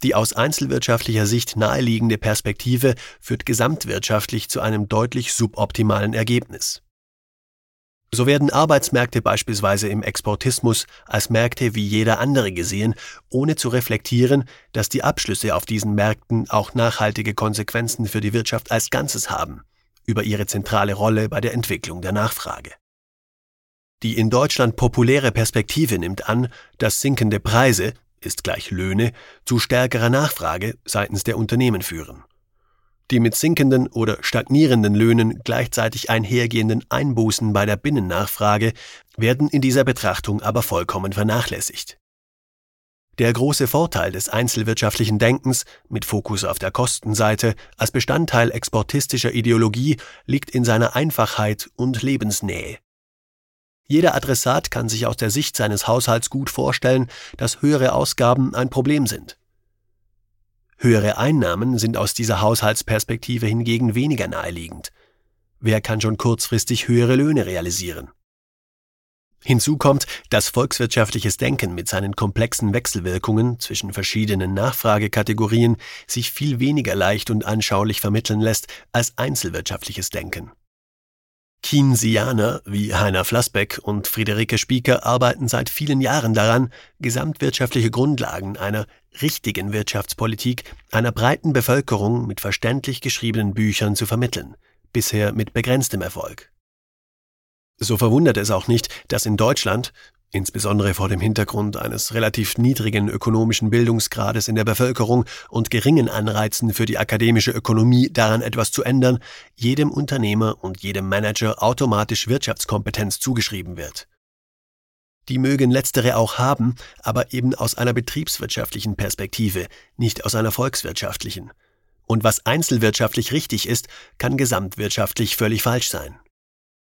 Die aus einzelwirtschaftlicher Sicht naheliegende Perspektive führt gesamtwirtschaftlich zu einem deutlich suboptimalen Ergebnis. So werden Arbeitsmärkte beispielsweise im Exportismus als Märkte wie jeder andere gesehen, ohne zu reflektieren, dass die Abschlüsse auf diesen Märkten auch nachhaltige Konsequenzen für die Wirtschaft als Ganzes haben, über ihre zentrale Rolle bei der Entwicklung der Nachfrage. Die in Deutschland populäre Perspektive nimmt an, dass sinkende Preise ist gleich Löhne zu stärkerer Nachfrage seitens der Unternehmen führen. Die mit sinkenden oder stagnierenden Löhnen gleichzeitig einhergehenden Einbußen bei der Binnennachfrage werden in dieser Betrachtung aber vollkommen vernachlässigt. Der große Vorteil des einzelwirtschaftlichen Denkens mit Fokus auf der Kostenseite als Bestandteil exportistischer Ideologie liegt in seiner Einfachheit und Lebensnähe. Jeder Adressat kann sich aus der Sicht seines Haushalts gut vorstellen, dass höhere Ausgaben ein Problem sind. Höhere Einnahmen sind aus dieser Haushaltsperspektive hingegen weniger naheliegend. Wer kann schon kurzfristig höhere Löhne realisieren? Hinzu kommt, dass volkswirtschaftliches Denken mit seinen komplexen Wechselwirkungen zwischen verschiedenen Nachfragekategorien sich viel weniger leicht und anschaulich vermitteln lässt als einzelwirtschaftliches Denken. Keynesianer wie Heiner Flassbeck und Friederike Spieker arbeiten seit vielen Jahren daran, gesamtwirtschaftliche Grundlagen einer richtigen Wirtschaftspolitik einer breiten Bevölkerung mit verständlich geschriebenen Büchern zu vermitteln, bisher mit begrenztem Erfolg. So verwundert es auch nicht, dass in Deutschland, insbesondere vor dem Hintergrund eines relativ niedrigen ökonomischen Bildungsgrades in der Bevölkerung und geringen Anreizen für die akademische Ökonomie daran etwas zu ändern, jedem Unternehmer und jedem Manager automatisch Wirtschaftskompetenz zugeschrieben wird. Die mögen letztere auch haben, aber eben aus einer betriebswirtschaftlichen Perspektive, nicht aus einer volkswirtschaftlichen. Und was einzelwirtschaftlich richtig ist, kann gesamtwirtschaftlich völlig falsch sein.